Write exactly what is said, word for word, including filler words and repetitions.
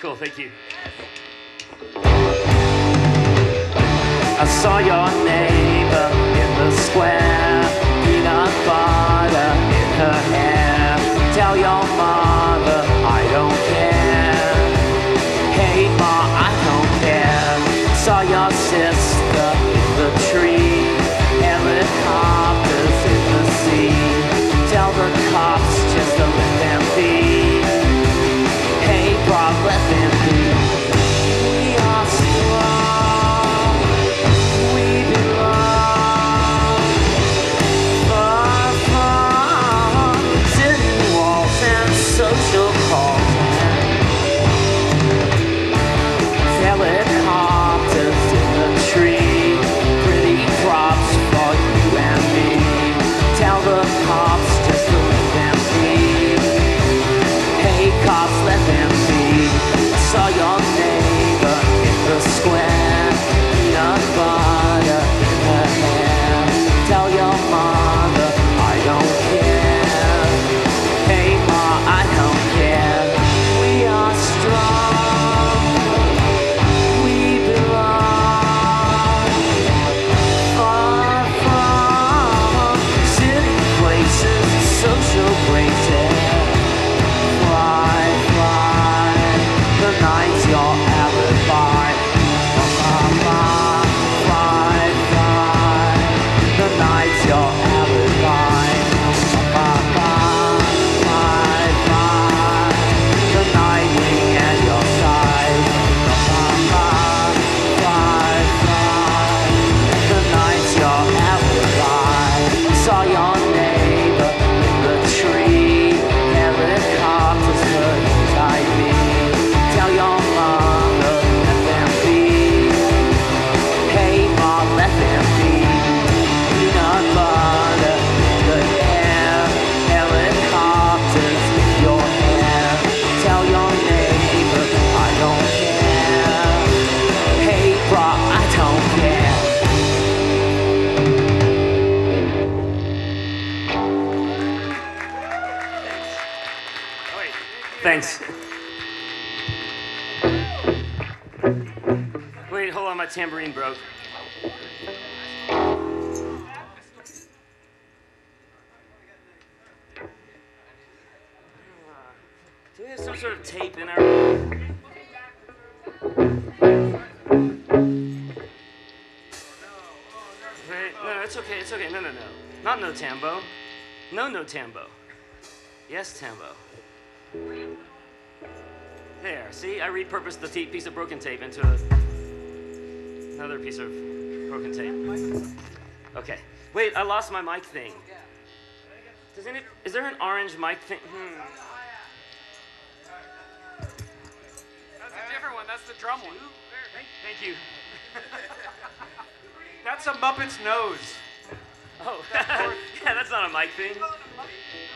Cool, thank you. I saw your neighbor in the square, peanut butter in her hair. Tell your mother I don't care. Hey ma, I don't care. Saw your sister in the tree, helicopters in the sea. Tell the cops just to let them be. Hey Bob, let them be. We are strong, we belong, far from city walls and social calls and helicopters in the tree. Pretty props for you and me. Tell the cops just to let them be. Hey cops, let them be. I saw your neighbor in the square, peanut butter in her hair. Tell your mother I don't care. Hey ma, I don't care. We are strong, we belong, far from city places, social graces. Fly, fly, the night's your alibi. Fly, fly, fly, fly, the night's your alibi. Fly, fly, fly, fly, the night wing at your side. Fly, fly, fly, fly, the night's your alibi. Saw your neighbor in the tree, helicopters could guide me. Tell your mother, let them be. Hey mom, let them be. Peanut butter in the air, helicopters in your hair. Tell your neighbor I don't care. Hey bro, I don't care. Thanks. Wait, hold on, my tambourine broke. Do we have some sort of tape in our... Wait, no, it's okay, it's okay, no, no, no. Not no tambo. No, no tambo. Yes, tambo. There, see, I repurposed the t- piece of broken tape into a, another piece of broken tape. Okay, wait, I lost my mic thing. Does any, is there an orange mic thing? Hmm. That's a different one, that's the drum one. Thank, thank you. That's a Muppet's nose. Oh, yeah, that's not a mic thing.